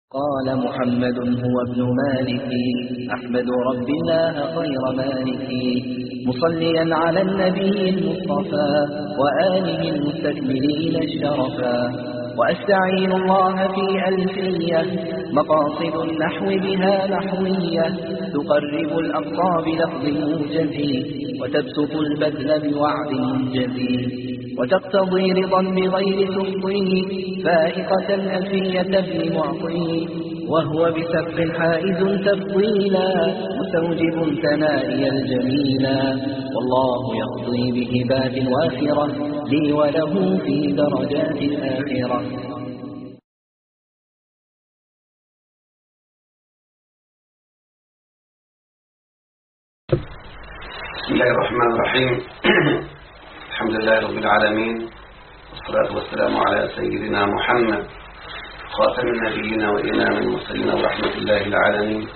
قال محمد هو ابن مالك أحمد رب الله خير مالك مصليا على النبي المصطفى وآله المستكملين الشرفا وأستعين الله في ألفية مقاصد النحو بها نحوية تقرب الأقصى بلفظ موجز وتبسط البذل بوعد منجز وتقتضي رضا بغير تفضيل فائقة ألفية ابن معطي وهو بسبق حائز تفضيلا مستوجب ثنائي الجميلا والله يقضي بهبات وافرة لي وله في درجات الآخرة. بسم الله الرحمن الرحيم. الحمد لله رب العالمين والصلاة والسلام على سيدنا محمد خاتم النبيين وإمام المرسلين ورحمة الله العالمين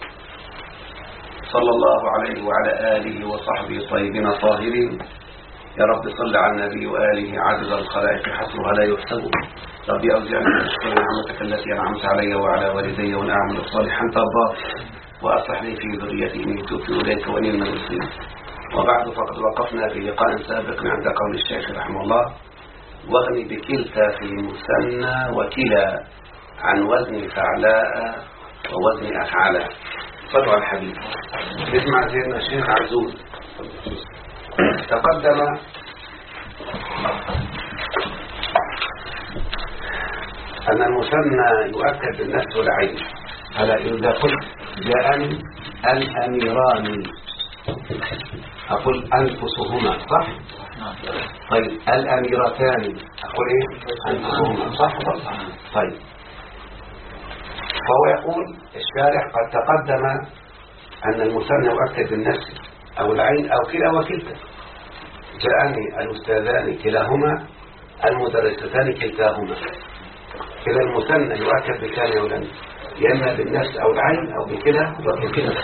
صلى الله عليه وعلى آله وصحبه الطيبين الطاهرين. يا رب صل على النبي وآله عدد الخلائق حصرها لا يحسب. ربي أوزعني أن أشكر نعمتك التي أنعمت علي وعلى والدي وأن أعمل صالحا ترضاه وأصلح لي في ذريتي إني تبت إليك وإني من المسلمين. وبعد فقد وقفنا في لقاء سابق عند قول الشيخ رحمه الله واغني بكلتا في مثنى وكلا عن وزن فعلاء ووزن أفعلاء. صلوا على الحبيب. اسمع سيدنا الشيخ عزوز. تقدم أن المثنى يؤكد بالنفس والعين. هلا إذا قلت جاءني الأميران أقول أنفسهما صح؟ طيب الأميرتان أقول إيه؟ أنفسهما صح؟ طيب فهو يقول الشارح قد تقدم أن المثنى يؤكد بالنفس أو العين أو كلا وكلتا. جاءني الأستاذان كلاهما المدرستان كلتاهما. كلا المثنى يؤكد بكان أو لن يا إما بالنفس أو العين أو بكلا وكلتا.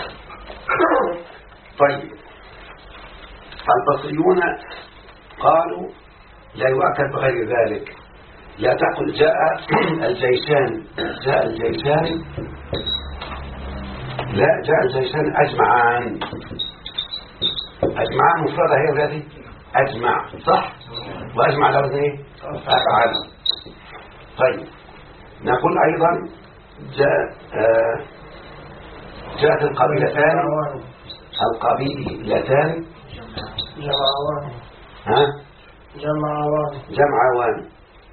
طيب البصريون قالوا لا يؤكد بغير ذلك. لا تقل جاء الجيشان جاء الجيشان، لا جاء الجيشان أجمعان. أجمعان مفردة هي ذاتي أجمع صح؟ وأجمع على وزن إيه؟ أفعل. طيب نقول أيضا جاءت القبيلتان جمعوان ها؟ جمعوان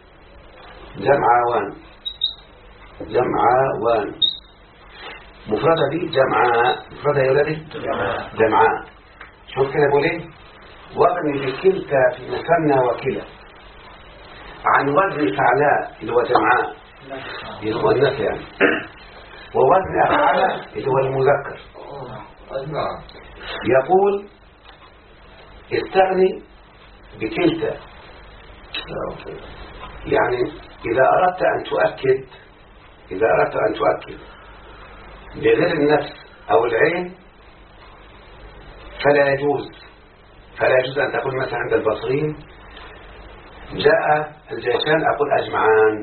جمعوان مفردة دي جمعاء. مفردة يا ولدي جمعاء. شوف كده بقول ايه؟ واغني بكلتا في مثنى وكلا عن وزن فعلاء اللي هو جمعاء اللي هو النفي يعني، ووزن أفعلاء اللي هو المذكر. يقول استغني بكلتا، يعني إذا أردت أن تؤكد بغير النفس أو العين فلا يجوز أن تقول مثلا عند البصريين جاء الجيشان أقول أجمعان.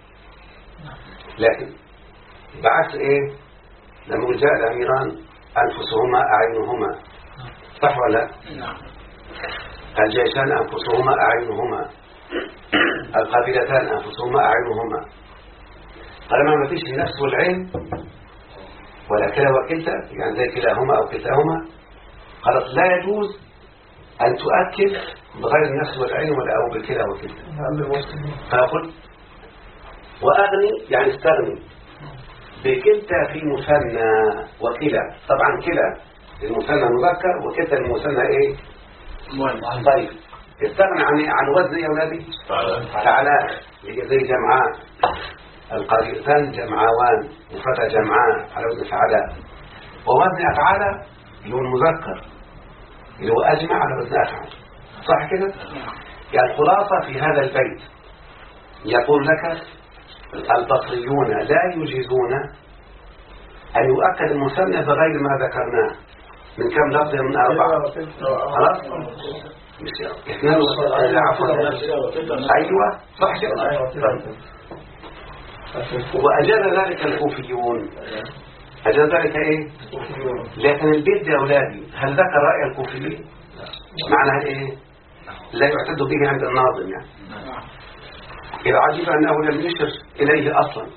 لكن بعكس إيه؟ لما جاء الأميران أنفسهما أعينهما صح ولا؟ الجيشان أنفسهما أعينهما، القبيلتان أنفسهما أعينهما. طالما ما فيش نفس والعين ولا كلا وكلتا يعني زي كلاهما أو كلتاهما خلاص لا يجوز أن تؤكد بغير النفس والعين ولا أو بالكلا وكلتا. فأقول وأغني يعني استغني بكلتا في مثنى وكلا. طبعا كلا المثنى مذكر وكلتا المثنى ايه؟ طيب استغنى عن وزن يا ولادي فعلاء زي جمعاء. القريتان جمعوان مفردة جمعاء على وزن فعلاء. ووزن أفعال اللي هو المذكر اللي هو أجمع على وزن أفعال صح كده؟ يعني الخلاصة في هذا البيت يقول لك البصريون لا يجيزون أن يؤكد المثنى بغير ما ذكرناه من كم لفظ من 4 خلاص؟ مش اثنان عفوا. أيوة صح كده. وأجاز ذلك الكوفيون. أجاز ذلك إيه؟ لكن البيت يا أولادي هل ذكر رأي الكوفيين؟ معناها إيه؟ لا يعتد به عند الناظم يعني. إذا عجب أنه لم يشر إليه أصلا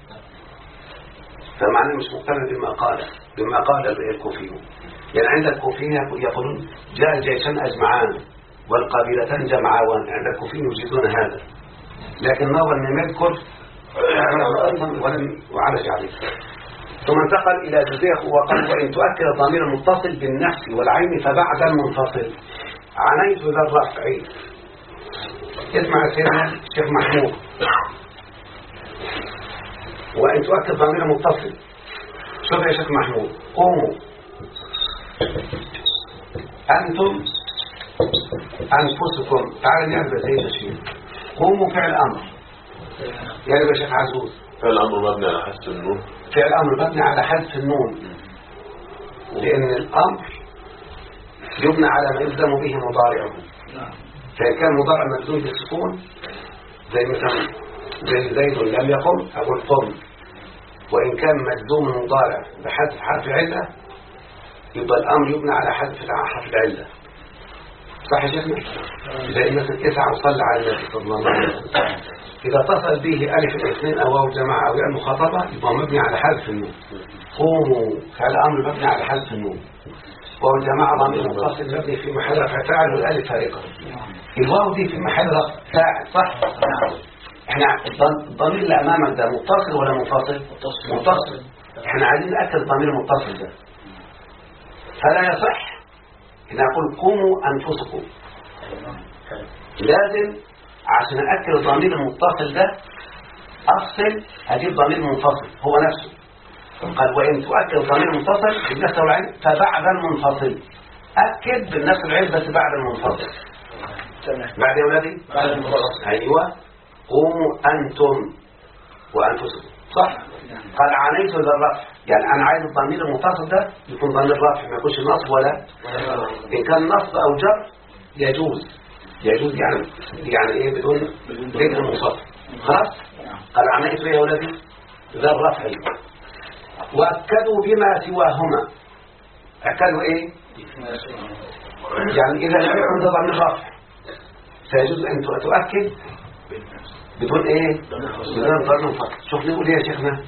فمعنى مش مقتنع بما قال الكوفيون. يعني عند الكوفيين يقولون جاء الجيشان أجمعان والقبيلتان جمعان. عند الكوفيين يجيزون هذا، لكن نظر لم يذكر ولم يعالج عليه. ثم انتقل إلى جزئية وقال وإن تؤكد الضمير المتصل بالنفس والعين فبعد المنفصل عنيت ذا الرفع. اسمع سيدنا الشيخ محمود. وإن تؤكد الضمير المتصل، شوف يا شيخ محمود، قوموا أنتم أنفسكم. تعال نعرف زي الشيء. قوموا فعل أمر يعني يا شيخ عزوز فعل أمر مبني على حذف النون. فعل أمر مبني على حذف النون، لأن الأمر يبنى على ما يلزم به مضارعه. فإن كان مضارع مجزوم بالسكون زي مثلا زي زيد لم يقم أقول قم. وإن كان مجزوم مضارع بحذف حرف علة يبقى الأمر يبنى على حذف حرف العلة. صح يا شيخنا؟ زي مثلا اسعى وصلى على النبي صلى الله عليه وسلم. إذا اتصل به ألف الاثنين أو واو الجماعة أو ياء المخاطبة يبقى مبني على حذف النون. قوموا فعل أمر مبني على حذف النون. واو الجماعة ضمير متصل مبني في محل رفع فاعل والألف فارقة. الواو دي في محل رفع فاعل صح؟ احنا الضمير اللي أمامك ده متصل ولا منفصل؟ متصل. احنا عايزين نأكد الضمير المتصل ده، فلا يصح ان اقول قوموا انفسكم. لازم عشان أأكد الضمير المتصل ده أفصل أجيب ضمير منفصل هو نفسه. قال وإن تؤكد الضمير المتصل بالنفس والعين فبعد المنفصل. أكد بالنفس والعين بس بعد المنفصل. بعد يا ولادي؟ بعد المنفصل. أيوة. قوموا أنتم وأنفسكم صح؟ قال عنيت ذا الرفع، يعني أنا عايز الضمير المتصل ده يكون ضمير رفع ما يكونش نصب ولا إن كان نصب أو جر يجوز يعني إيه بدون ذكر منفصل. خلاص؟ قال عنيت يا ولدي ذا الرفع. وأكدوا بما سواهما. أكدوا إيه؟ يعني إذا لم يكن ده ضمير رفع سيجوز أن تؤكد بدون إيه؟ بدون ضمير منفصل. شوف نقول إيه يا شيخنا؟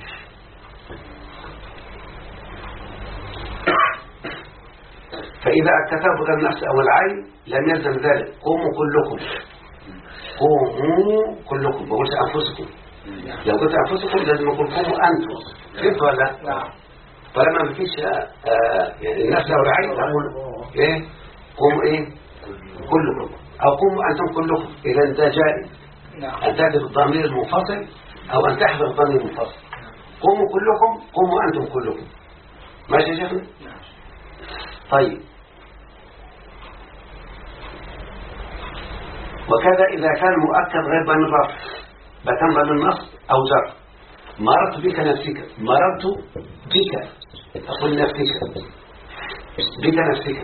فإذا أكدت بغير النفس أو العين لم يلزم ذلك. قوموا كلكم. قوموا كلكم، ما بقولش أنفسكم. لو قلت أنفسكم لازم أقول قوموا أنتم. فهمت ولا؟ نعم. طالما ما فيش يعني النفس أو العين أقول إيه؟ قوموا إيه؟ كلكم أو قوموا أنتم كلكم. إذا ده جائز أن تحذف الضمير المنفصل أو أن تحذف الضمير المنفصل. قوموا كلكم، قوموا أنتم كلكم. ماشي يا شيخنا؟ طيب. وكذا إذا كان مؤكد غير ضمير رفع بكان ضمير نصب أو جر. مررت بك نفسك. مررت بك أقول نفسك بك نفسك.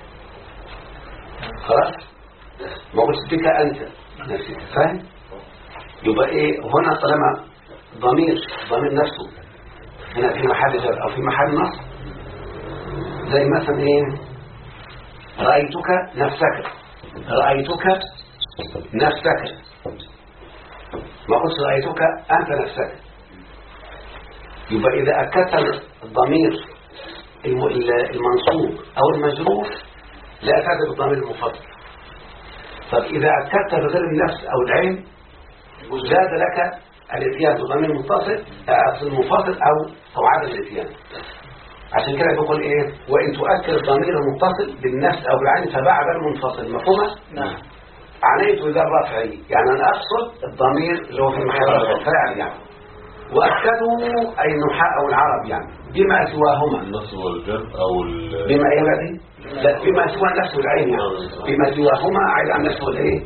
خلاص ما قلت بك أنت نفسك. فاهم؟ يبقى إيه هنا طالما ضمير نفسه هنا في محل جر أو في محل نصب زي مثلا إيه رأيتك نفسك. رأيتك نفسك ما قلت رأيتك أنت نفسك. يبقى إذا أكدت الضمير المنصوب أو المجرور لا أكد بالضمير المفضل. طب إذا أكدت بغير النفس أو العين جاز لك الاتيان بضمير منفصل أو عدم الاتيان. عشان كده بيقول إيه وإن تؤكد الضمير المتصل بالنفس أو العين فبعد المنفصل. مفهومة؟ نعم. عنيت ذا الرفع يعني أنا أقصد الضمير اللي هو في محل الفاعل يعني. وأكدوا أي النحاة أو العرب يعني بما سواهما النصب والجر أو بما إيه بقى؟ لا بما سوى النفس والعين يعني بما سواهما عيد عن النفس والإيه.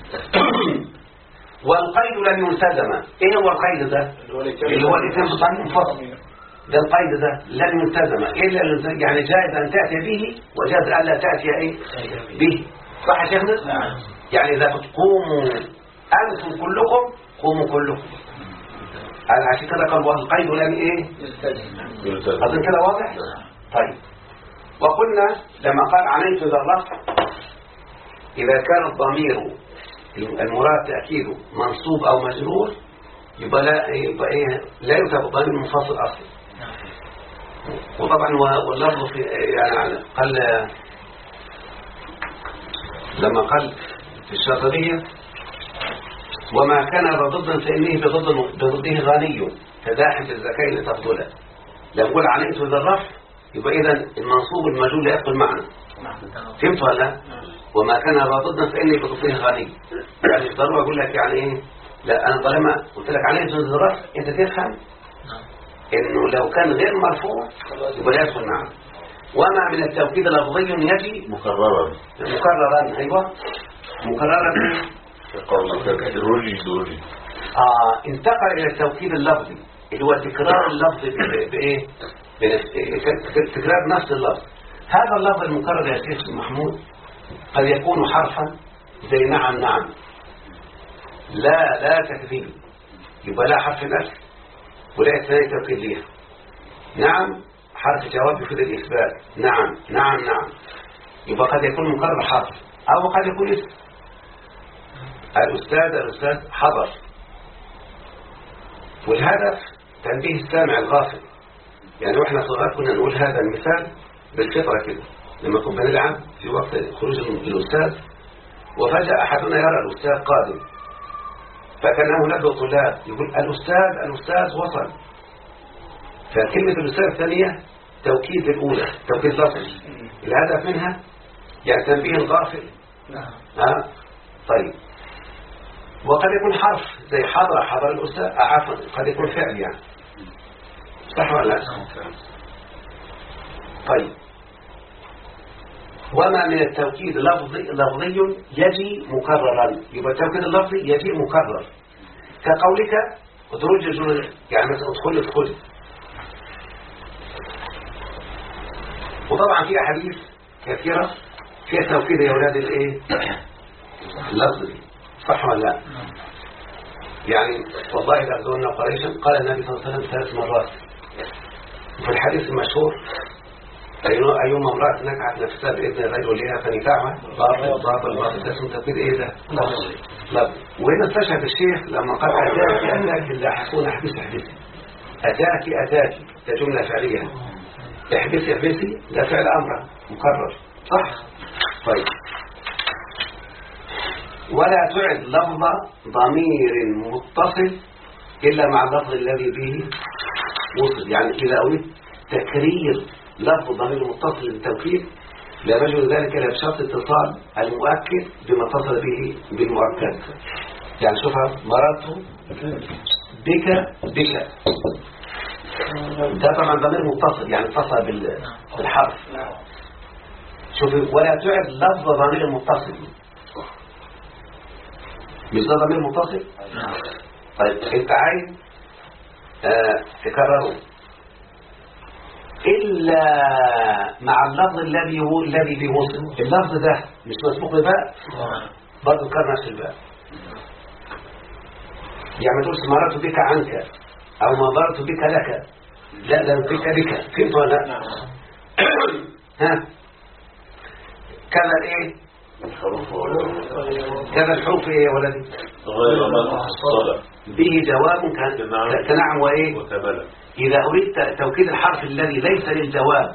والقيد لم يلتزم. إيه هو القيد ده؟ اللي هو الإثم بضمير منفصل. ده القيد ده لن يلتزم إلا يعني جائز أن تأتي به وجائز أن لا تأتي إيه به. صح يا شيخنا؟ نعم. يعني إذا قوموا أنتم كلكم قوموا كلكم عشان كده قال والقيد لم ايه يلتزم. اظن كده واضح. طيب وقلنا لما قال عنيت ذا الرفع اذا كان الضمير المراد تأكيده منصوب او مجرور يبقى لا يعتبر ضمير منفصل اصلا. وطبعا واللفظ في يعني قال لما قال في الشاطبية وما كان ضدا فإنه بضده غني كداحم في الزكاة لتفضله. لما يقول عنيت ذا الرفع يبقى إذا المنصوب المجرور لا يقبل معنى. فهمت ولا لا؟ وما كان ضدا فإنه بضده غني، يعني ضروري أقول لك يعني إيه؟ لا أنا طالما قلت لك عنيت ذا الرفع أنت تفهم إنه لو كان غير مرفوع يبقى لا يدخل معه. وما من التوكيد لفظي يجي مكررا. أيوة مكررا قولك دوري. انتقل إلى التوكيد اللفظي اللي هو تكرار اللفظ بإيه؟ تكرار نفس اللفظ. هذا اللفظ المكرر يا شيخ محمود قد يكون حرفا زي نعم نعم، لا تكذيب يبقى لا حرف نفس ولا الثاني توكيد ليها. نعم حرف جواب يفيد الإثبات، نعم يبقى قد يكون مكرر حرف أو قد يكون اسم. الأستاذ حضر. والهدف تنبيه السامع الغافل. يعني واحنا صغار كنا نقول هذا المثال بالفطرة كده لما كنا بنلعب في وقت خروج الأستاذ وفجأة أحدنا يرى الأستاذ قادم فكان هناك طلاب يقول الأستاذ وصل. فكلمة الأستاذ الثانية توكيد الأولى، توكيد لفظي. الهدف منها يعني تنبيه الغافل. طيب وقد يكون حرف زي حضر الأستاذ، عفوا قد يكون فعل يعني، صح ولا لا؟ طيب وما من التوكيد لفظي يجي مكررا، يبقى التوكيد اللفظي يجي مكرر كقولك ادرج يعني مثلا ادخل. وطبعا في أحاديث كثيرة فيها توكيد يا أولاد الايه اللفظي، صح ولا لا؟ يعني والله لأخذونا قريشا قال النبي صلى الله عليه وسلم 3 مرات. وفي الحديث المشهور أيما امرأة نكعت نفسها بإذن غير وليها فنكاحها باطل ده اسمه توكيد ايه ده؟ لفظي. وهنا استشهد الشيخ لما قال أتاك اللاحقون احبسي أتاك ده جملة فعلية، احبسي ده فعل أمر مكرر، صح؟ طيب ولا تعد لفظ ضمير متصل إلا مع اللفظ الذي به وصل. يعني إذا أريد تكرير لفظ ضمير متصل للتوكيد لا يجوز ذلك إلا بشرط اتصال المؤكد بما اتصل به بالمؤكد. يعني شوفها مررت بك ده طبعا ضمير متصل يعني اتصل بالحرف. شوف ولا تعد لفظ ضمير متصل، مش ده ضمير متصل؟ طيب انت عايز تكرره إلا مع اللفظ الذي به وصل. اللفظ ده مش مسبوق بباء برضه كرر نفس الباء. يعني ما تقولش مررت بك عنك أو مررت بك لك، لا ده بك فهمت ولا لا؟ ها كذا ايه كذا الحروف ايه يا ولدي غير ما تحصل به جواب كنعم وايه وكبلى. إذا أريد توكيد الحرف الذي ليس للجواب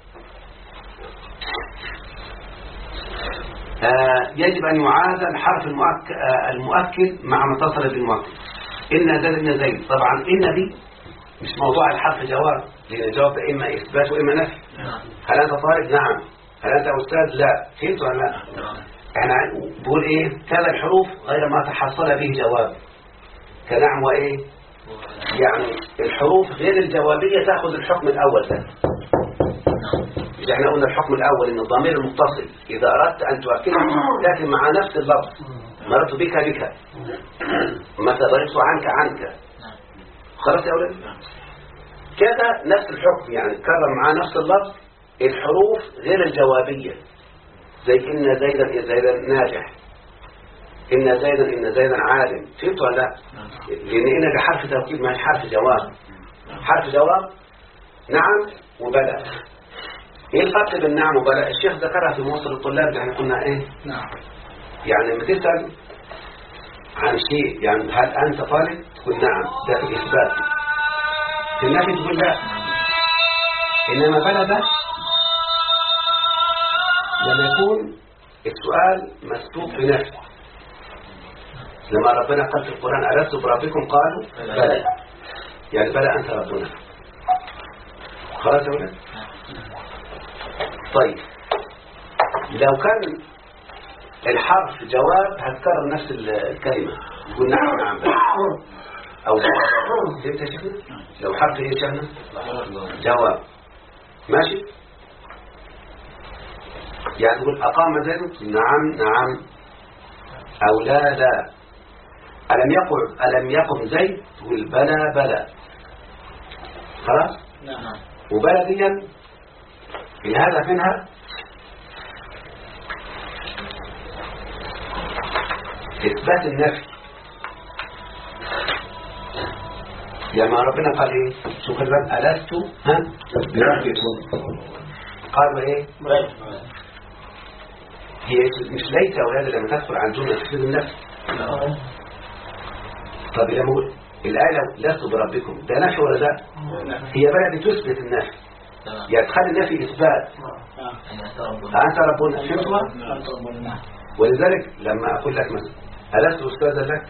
يجب أن يعاد الحرف المؤكد مع ما اتصل بالمؤكد. إن زيد طبعا إن دي مش موضوع الحرف جواب، لأن الجواب إما إثبات وإما نفي. هل أنت طالب؟ نعم. هل أنت أستاذ؟ لا. فهمت ولا لا؟ احنا بقول إيه كذا الحروف غير ما تحصل به جواب كنعم وإيه يعني الحروف غير الجوابية تأخذ الحكم الأول ده. مش احنا قلنا الحكم الأول إن الضمير المتصل إذا أردت أن تؤكده لكن مع نفس اللفظ مررت بك مثلا ضربت عنك خلاص يا أولاد كذا نفس الحكم يعني تكرر مع نفس اللفظ الحروف غير الجوابية زي إن زيدا ناجح إن زيدا عالم. فهمت ولا لا؟ لأن إن ده حرف توكيد مش حرف جواب. حرف جواب نعم وبلى. إيه الفرق بين نعم وبلى؟ الشيخ ذكرها في موصل الطلاب اللي احنا كنا إيه؟ نعم. يعني لما تسأل عن شيء يعني هل أنت طالب؟ تقول نعم، ده في الإثبات. في النفي تقول لا. إنما بلى ده لما يكون السؤال مسبوق بنفي. لما ربنا قال في القرآن ألست بربكم قالوا بلى، يعني بلى أنت ربنا. خلاص يا ولد؟ طيب لو كان الحرف جواب هتكرر نفس الكلمة، تقول نعم نعم بلى أو فهمت يا شيخنا؟ لو حرف ايه يا شيخنا؟ جواب ماشي؟ يعني تقول أقام زيد نعم نعم أو لا لا. ألم يقم زيد تقول بلى بلى. خلاص؟ نعم. وبلى دي الهدف منها إثبات النفي. يعني ربنا قال إيه؟ شوف الباب ألست بربكم قالوا إيه؟ هي مش ليس أولاد لما تدخل عن جملة تفيد النفي. طب لما أقول الآية لست بربكم ده نفي ولا لا؟ هي بقى بتثبت النفي، يعني تخلي النفي إثبات. أنت ربنا فهمتوا؟ ولذلك لما أقول لك مثلا ألست أستاذا لك،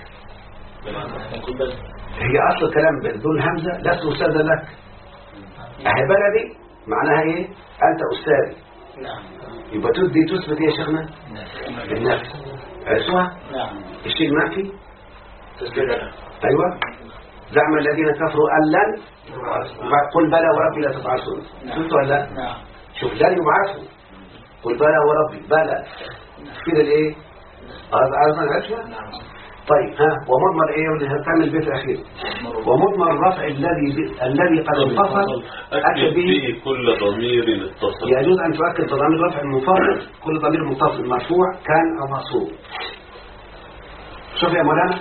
هي أصل الكلام بدون همزة لست أستاذا لك. أهي بلدي معناها إيه؟ أنت أستاذي. يبقى دي تثبت إيه يا شيخنا؟ النفي. عرفتوها؟ الشيء المنفي أيوة. زعم الذين كفروا أن لن قل بلى وربي لا تبعثون. فهمتوا ولا لا؟ شوف لن يبعثوا قل بلى وربي بلى كده الايه؟ عرفنا العشوة؟ طيب ها ومضمر ايه واللي هتعمل البيت الاخير ومضمر الرفع الذي قد انفصل اكد به كل ضمير اتصل. يجوز ان تؤكد بضمير الرفع المنفصل كل ضمير متصل مرفوع كان او منصوب. شوف يا مولانا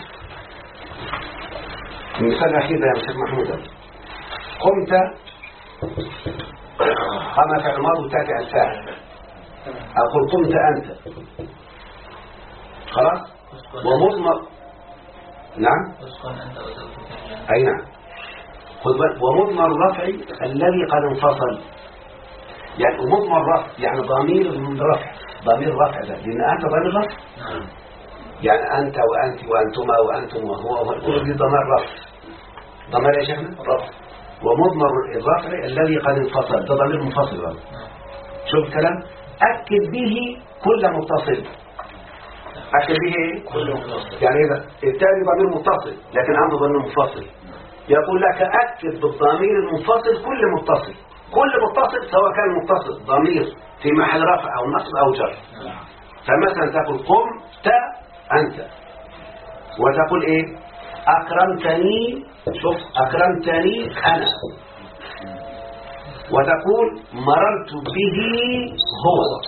المثال الاخير ده يا شيخ محمود. قمت قام فعل ماضي وتاتي الفاعل اقول قمت انت. خلاص ومضمر نعم اي نعم خذ بالك ومضمر الرفع الذي قد انفصل. يعني مضمر الرفع يعني ضمير الرفع ضمير الرفع ده لان انت ضمير رفع يعني انت وانت وانتما وانتم وهو كل دي ضمير رفع. ضمير يا شيخنا رفع. ومضمر الرفع الذي قد انفصل ده ضمير منفصل بقى. شوف الكلام اكد به كل متصل. أكد به إيه؟ يعني إذا التالي ضمير متصل لكن عنده ضمير منفصل يقول لك أكد بالضمير المنفصل كل متصل. كل متصل سواء كان متصل ضمير في محل رفع أو نصب أو جر. فمثلا تقول قمت أنت وتقول إيه أكرمتني. شوف أكرمتني أنا. وتقول مررت به هو.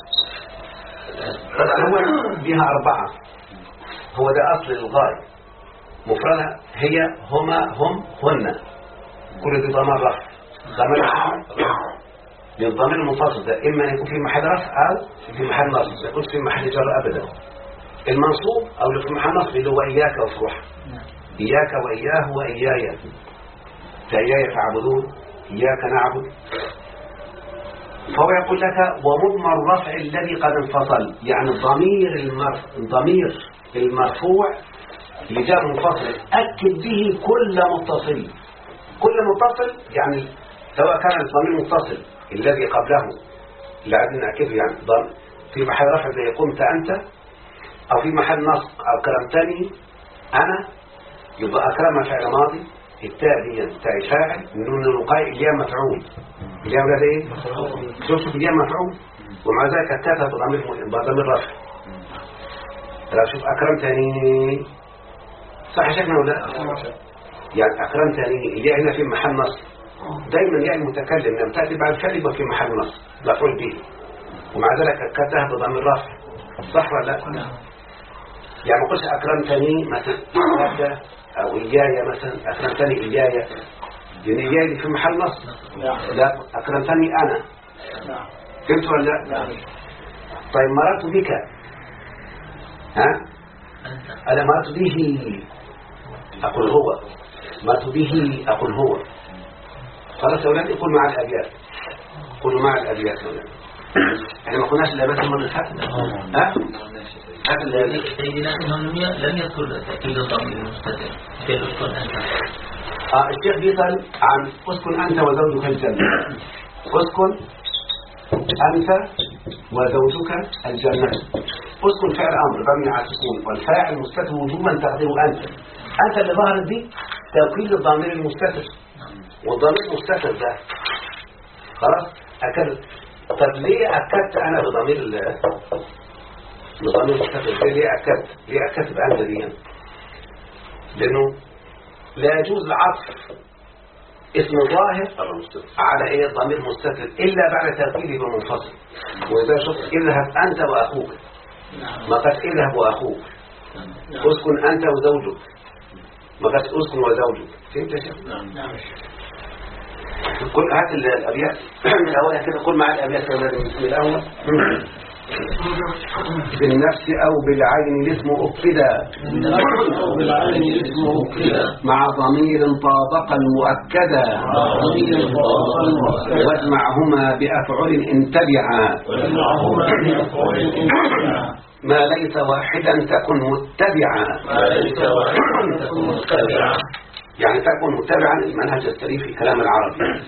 هو بها أربعة. هو ده أصل الغاية مفردها هي هما هم هن. كل دي ضمير رفع. ضمير للضمير المنفصل ده إما يكون في محل رفع أو في محل نصب. ما يكونش في محل جر أبدا. المنصوب أو اللي في محل نصب اللي هو إياك وفروح إياك وإياه وإياي. فإياي فاعبدون إياك نعبد. فهو يقول لك ومضمر الرفع الذي قد انفصل يعني الضمير المرفوع اللي جاء منفصل أكد به كل متصل. كل متصل يعني سواء كان الضمير متصل الذي قبله اللي عايزين نأكده يعني في محل رفع زي قمت أنت أو في محل نصب أكرمتني أنا يبقى أكرم فعل ماضي التاء دي تاء فاعل من الوقاية الياء مفعول. الياء ده ايه؟ شوف الياء مفعول ومع ذلك التاء بضمير رفع. لو شوف أكرمتني صح شكله ولا يعني أكرمتني الياء هنا في محل نصب. دايما يعني المتكلم لما تأتي بعد فعل يبقى في محل نصب مفعول به ومع ذلك التاء بضمير رفع. صح ولا لا؟ يعني ما قلتش أكرمتني مثلا إياك أو إياي مثلا، أكرمتني إياي، لأن إياي دي في محل نصب. لا، أكرمتني أنا. فهمت ولا لا؟ طيب مررت بك، ها؟ أنا مررت به أقول هو، مررت به أقول هو. خلاص يا أولاد، يقول مع الأبيات، قولوا مع الأبيات يا أولاد. احنا ما قلناش الأبيات المرة اللي فاتت، ها؟ سيدنا لم يذكر تأكيد الضمير المستتر في اسكن أنت. الشيخ بيسأل عن اسكن أنت وزوجك الجنة. اسكن أنت وزوجك الجنة. اسكن فعل أمر مبني على السكون، والفاعل مستتر وجوبا تقديره أنت. أنت اللي ظهرت دي توكيد الضمير المستتر، والضمير المستتر ده خلاص أكد. طب ليه أكدت أنا بضمير المستتر؟ ليه أكدت بأنت دي؟ لأنه لا يجوز العطف اسم ظاهر على ايه ضمير مستتر الا بعد ترتيبه بالمنفصل. واذا شفت اذهب انت واخوك، ما قالش اذهب واخوك. اسكن انت وزوجك، ما قالش اسكن وزوجك. فهمت يا شيخ؟ نعم. كل هات الابيات من اولها كده، قل مع الابيات من الاول. بالنفس أو بالعين الاسم أكدا، مع ضمير طابق المؤكدا، واجمعهما بأفعل إن تبعا، ما ليس واحدا تكن متبعا. يعني تكن متبعا المنهج السليم في كلام العربي.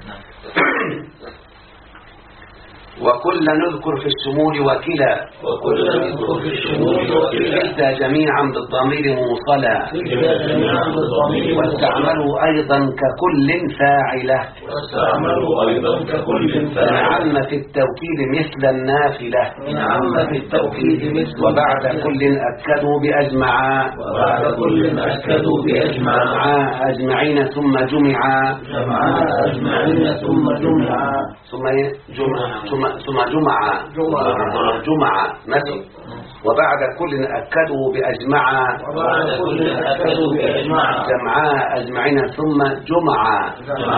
وكل نذكر في الشمول وكلا، كلتا جميعا بالضمير موصلا، واستعملوا أيضا ككل فاعلة، من عم في التوكيد مثل النافلة، وبعد كل أكدوا بأجمعا، أجمعين ثم جمعا، ثم جمعة مثل. وبعد كل أكدوا بأجمعا، جمعاء أجمعين ثم جمعة،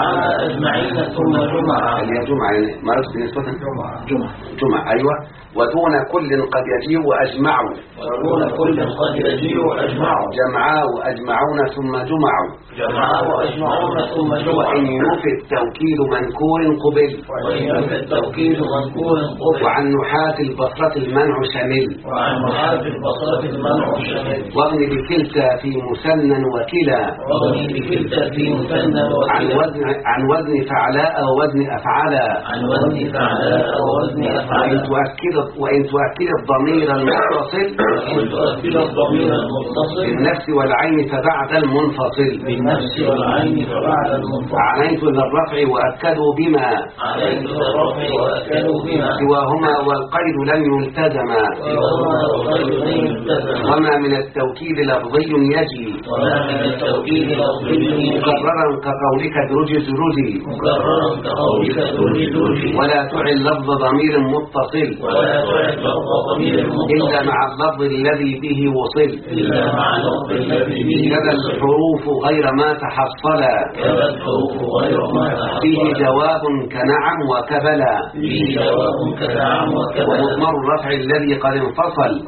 هي جمعة يعني مرض بالنسبة جمعة أيوة. ودون كل قد يجيء أجمعوا، جمعاء أجمعون ثم جمعوا، وإن يوفي التوكيد منكور قبل، وعن نحاة البصرة المنع شمل، واغن بكلتا في مثنى وكلا، عن وزن فعلاء ووزن أفعلا، وإن تؤكد الضمير المتصل بالنفس والعين فبعد المنفصل، عليت للرفع وأكدوا بما سواهما والقيد لم يلتزما، وما من التوكيد لفظي يجي مكررا كقولك درجز رجي، ولا تعل لفظ ضمير متصل إلا مع اللفظ الذي به وصل، كذا الحروف غير ما تحصلا، فيه جواب كنعم وكبلا، ومضمر الرفع الذي قد انفصل،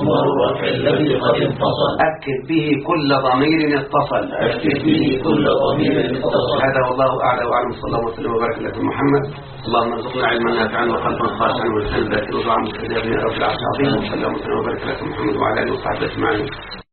أكد به كل ضمير اتصل. هذا والله أعلى وأعلم. صلى الله وسلم وبارك على محمد. اللهم ارزقنا علما نافعا وقلبا خاشعا ولسانا ذاكرا وطعما مستجابا يا رب العالمين. وصلى الله وسلم وبارك على محمد وعلى آله وصحبه أجمعين.